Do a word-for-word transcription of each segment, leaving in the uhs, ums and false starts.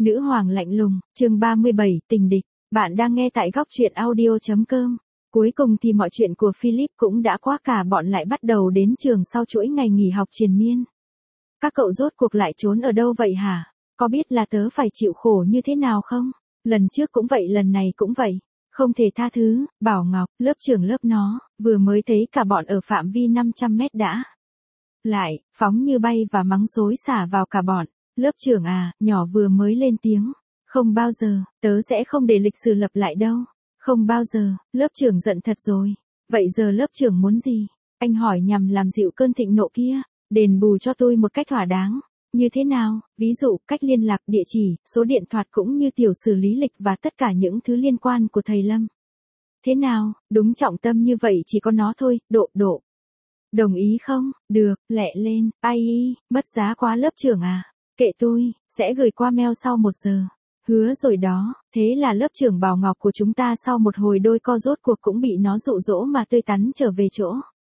Nữ hoàng lạnh lùng, chương ba mươi bảy, tình địch. Bạn đang nghe tại góc truyện audio chấm com. Cuối cùng thì mọi chuyện của Philip cũng đã qua, cả bọn lại bắt đầu đến trường sau chuỗi ngày nghỉ học triền miên. Các cậu rốt cuộc lại trốn ở đâu vậy hả? Có biết là tớ phải chịu khổ như thế nào không? Lần trước cũng vậy, lần này cũng vậy. Không thể tha thứ. Bảo Ngọc, lớp trưởng lớp nó, vừa mới thấy cả bọn ở phạm vi năm trăm mét đã lại, phóng như bay và mắng xối xả vào cả bọn. Lớp trưởng à, nhỏ vừa mới lên tiếng. Không bao giờ, tớ sẽ không để lịch sử lặp lại đâu. Không bao giờ, lớp trưởng giận thật rồi. Vậy giờ lớp trưởng muốn gì? Anh hỏi nhằm làm dịu cơn thịnh nộ kia. Đền bù cho tôi một cách thỏa đáng. Như thế nào? Ví dụ, cách liên lạc, địa chỉ, số điện thoại cũng như tiểu sử lý lịch và tất cả những thứ liên quan của thầy Lâm. Thế nào? Đúng trọng tâm như vậy chỉ có nó thôi. Độ, độ. Đồng ý không? Được, lẹ lên. Ai y, mất giá quá lớp trưởng à? Kệ tôi, sẽ gửi qua mail sau một giờ. Hứa rồi đó. Thế là lớp trưởng Bảo Ngọc của chúng ta sau một hồi đôi co rốt cuộc cũng bị nó dụ dỗ mà tươi tắn trở về chỗ.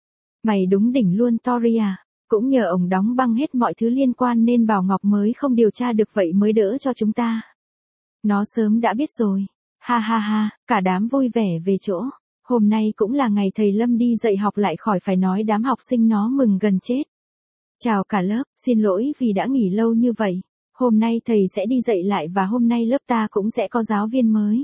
Mày đúng đỉnh luôn Tori à. Cũng nhờ ông đóng băng hết mọi thứ liên quan nên Bảo Ngọc mới không điều tra được, vậy mới đỡ cho chúng ta. Nó sớm đã biết rồi. Ha ha ha, cả đám vui vẻ về chỗ. Hôm nay cũng là ngày thầy Lâm đi dạy học, lại khỏi phải nói đám học sinh nó mừng gần chết. Chào cả lớp, xin lỗi vì đã nghỉ lâu như vậy. Hôm nay thầy sẽ đi dạy lại và hôm nay lớp ta cũng sẽ có giáo viên mới.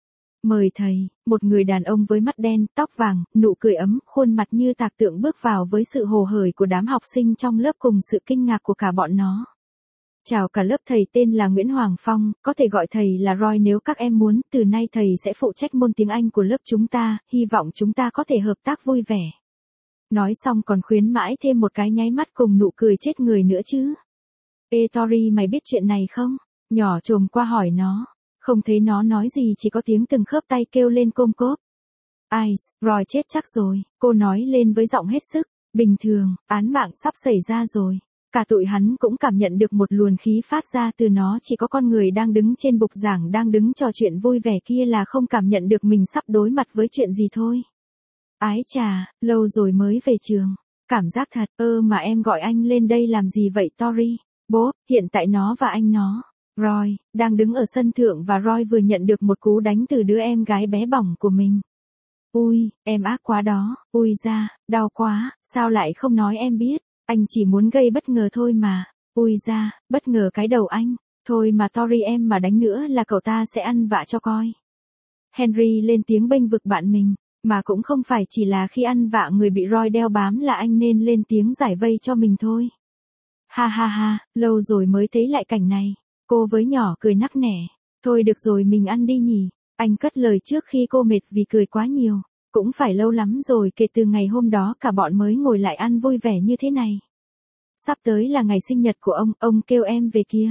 Mời thầy. Một người đàn ông với mắt đen, tóc vàng, nụ cười ấm, khuôn mặt như tạc tượng bước vào với sự hồ hởi của đám học sinh trong lớp cùng sự kinh ngạc của cả bọn nó. Chào cả lớp, thầy tên là Nguyễn Hoàng Phong, có thể gọi thầy là Roy nếu các em muốn. Từ nay thầy sẽ phụ trách môn tiếng Anh của lớp chúng ta, hy vọng chúng ta có thể hợp tác vui vẻ. Nói xong còn khuyến mãi thêm một cái nháy mắt cùng nụ cười chết người nữa chứ. Ê Tori, mày biết chuyện này không? Nhỏ trồm qua hỏi nó. Không thấy nó nói gì, chỉ có tiếng từng khớp tay kêu lên côm cốp. Ai, Roy chết chắc rồi, cô nói lên với giọng hết sức bình thường, án mạng sắp xảy ra rồi. Cả tụi hắn cũng cảm nhận được một luồng khí phát ra từ nó, chỉ có con người đang đứng trên bục giảng đang đứng trò chuyện vui vẻ kia là không cảm nhận được mình sắp đối mặt với chuyện gì thôi. Ái chà, lâu rồi mới về trường. Cảm giác thật, ơ mà em gọi anh lên đây làm gì vậy Tori? Bố, hiện tại nó và anh nó, Roy, đang đứng ở sân thượng và Roy vừa nhận được một cú đánh từ đứa em gái bé bỏng của mình. Ui, em ác quá đó, ui da, đau quá, sao lại không nói em biết, anh chỉ muốn gây bất ngờ thôi mà, ui da, bất ngờ cái đầu anh, thôi mà Tori em mà đánh nữa là cậu ta sẽ ăn vạ cho coi. Henry lên tiếng bênh vực bạn mình, mà cũng không phải chỉ là khi ăn vạ người bị Roy đeo bám là anh nên lên tiếng giải vây cho mình thôi. Ha ha ha, lâu rồi mới thấy lại cảnh này. Cô với nhỏ cười nắc nẻ. Thôi được rồi, mình ăn đi nhỉ. Anh cất lời trước khi cô mệt vì cười quá nhiều. Cũng phải lâu lắm rồi kể từ ngày hôm đó cả bọn mới ngồi lại ăn vui vẻ như thế này. Sắp tới là ngày sinh nhật của ông, ông kêu em về kia.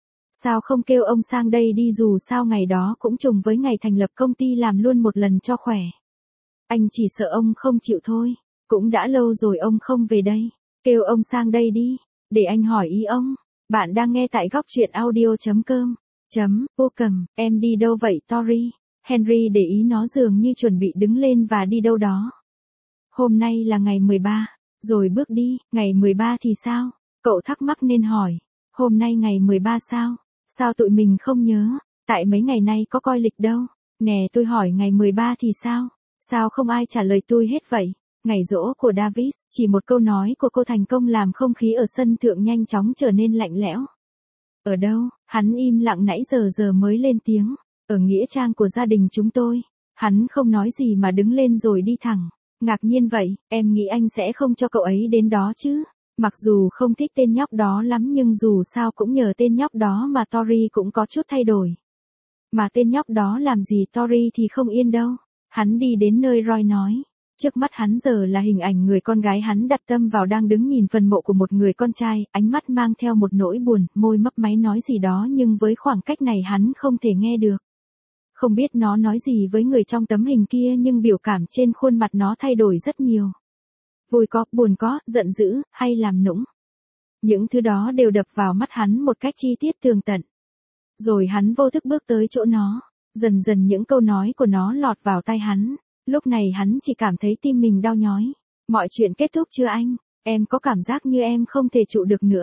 Sao không kêu ông sang đây đi, dù sao ngày đó cũng trùng với ngày thành lập công ty, làm luôn một lần cho khỏe. Anh chỉ sợ ông không chịu thôi. Cũng đã lâu rồi ông không về đây. Kêu ông sang đây đi. Để anh hỏi ý ông. Bạn đang nghe tại góc truyện audio chấm com. Chấm, ô cầm, em đi đâu vậy Tori? Henry để ý nó dường như chuẩn bị đứng lên và đi đâu đó. Hôm nay là ngày mười ba, rồi bước đi, ngày mười ba thì sao? Cậu thắc mắc nên hỏi. Hôm nay ngày mười ba sao? Sao tụi mình không nhớ? Tại mấy ngày nay có coi lịch đâu. Nè tôi hỏi ngày mười ba thì sao? Sao không ai trả lời tôi hết vậy? Ngày giỗ của Davis, chỉ một câu nói của cô thành công làm không khí ở sân thượng nhanh chóng trở nên lạnh lẽo. Ở đâu? Hắn im lặng nãy giờ giờ mới lên tiếng. Ở nghĩa trang của gia đình chúng tôi. Hắn không nói gì mà đứng lên rồi đi thẳng. Ngạc nhiên vậy, em nghĩ anh sẽ không cho cậu ấy đến đó chứ? Mặc dù không thích tên nhóc đó lắm nhưng dù sao cũng nhờ tên nhóc đó mà Tori cũng có chút thay đổi. Mà tên nhóc đó làm gì Tori thì không yên đâu. Hắn đi đến nơi Roy nói. Trước mắt hắn giờ là hình ảnh người con gái hắn đặt tâm vào đang đứng nhìn phần mộ của một người con trai, ánh mắt mang theo một nỗi buồn, môi mấp máy nói gì đó nhưng với khoảng cách này hắn không thể nghe được. Không biết nó nói gì với người trong tấm hình kia nhưng biểu cảm trên khuôn mặt nó thay đổi rất nhiều. Vui có, buồn có, giận dữ, hay làm nũng. Những thứ đó đều đập vào mắt hắn một cách chi tiết tường tận. Rồi hắn vô thức bước tới chỗ nó, dần dần những câu nói của nó lọt vào tai hắn. Lúc này hắn chỉ cảm thấy tim mình đau nhói. Mọi chuyện kết thúc chưa anh? Em có cảm giác như em không thể trụ được nữa.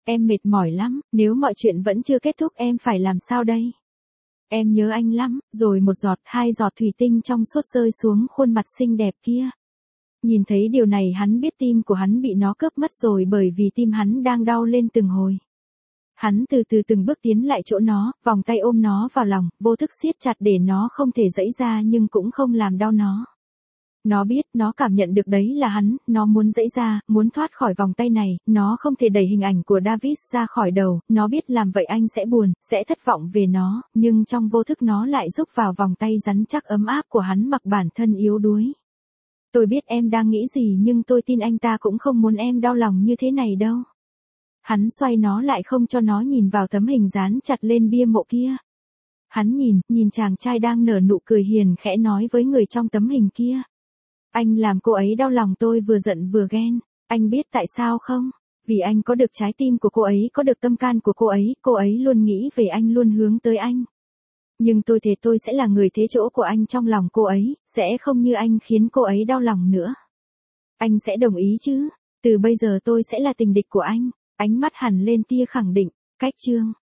Em mệt mỏi lắm, nếu mọi chuyện vẫn chưa kết thúc em phải làm sao đây? Em nhớ anh lắm, rồi một giọt, hai giọt thủy tinh trong suốt rơi xuống khuôn mặt xinh đẹp kia. Nhìn thấy điều này hắn biết tim của hắn bị nó cướp mất rồi bởi vì tim hắn đang đau lên từng hồi. Hắn từ từ từng bước tiến lại chỗ nó, vòng tay ôm nó vào lòng, vô thức siết chặt để nó không thể giãy ra nhưng cũng không làm đau nó. Nó biết, nó cảm nhận được đấy là hắn, nó muốn giãy ra, muốn thoát khỏi vòng tay này, nó không thể đẩy hình ảnh của David ra khỏi đầu, nó biết làm vậy anh sẽ buồn, sẽ thất vọng về nó, nhưng trong vô thức nó lại rúc vào vòng tay rắn chắc ấm áp của hắn mặc bản thân yếu đuối. Tôi biết em đang nghĩ gì nhưng tôi tin anh ta cũng không muốn em đau lòng như thế này đâu. Hắn xoay nó lại không cho nó nhìn vào tấm hình dán chặt lên bia mộ kia. Hắn nhìn, nhìn chàng trai đang nở nụ cười hiền khẽ nói với người trong tấm hình kia. Anh làm cô ấy đau lòng tôi vừa giận vừa ghen. Anh biết tại sao không? Vì anh có được trái tim của cô ấy, có được tâm can của cô ấy, cô ấy luôn nghĩ về anh, luôn hướng tới anh. Nhưng tôi thề tôi sẽ là người thế chỗ của anh trong lòng cô ấy, sẽ không như anh khiến cô ấy đau lòng nữa. Anh sẽ đồng ý chứ? Từ bây giờ tôi sẽ là tình địch của anh. Ánh mắt hằn lên tia khẳng định. Cách chương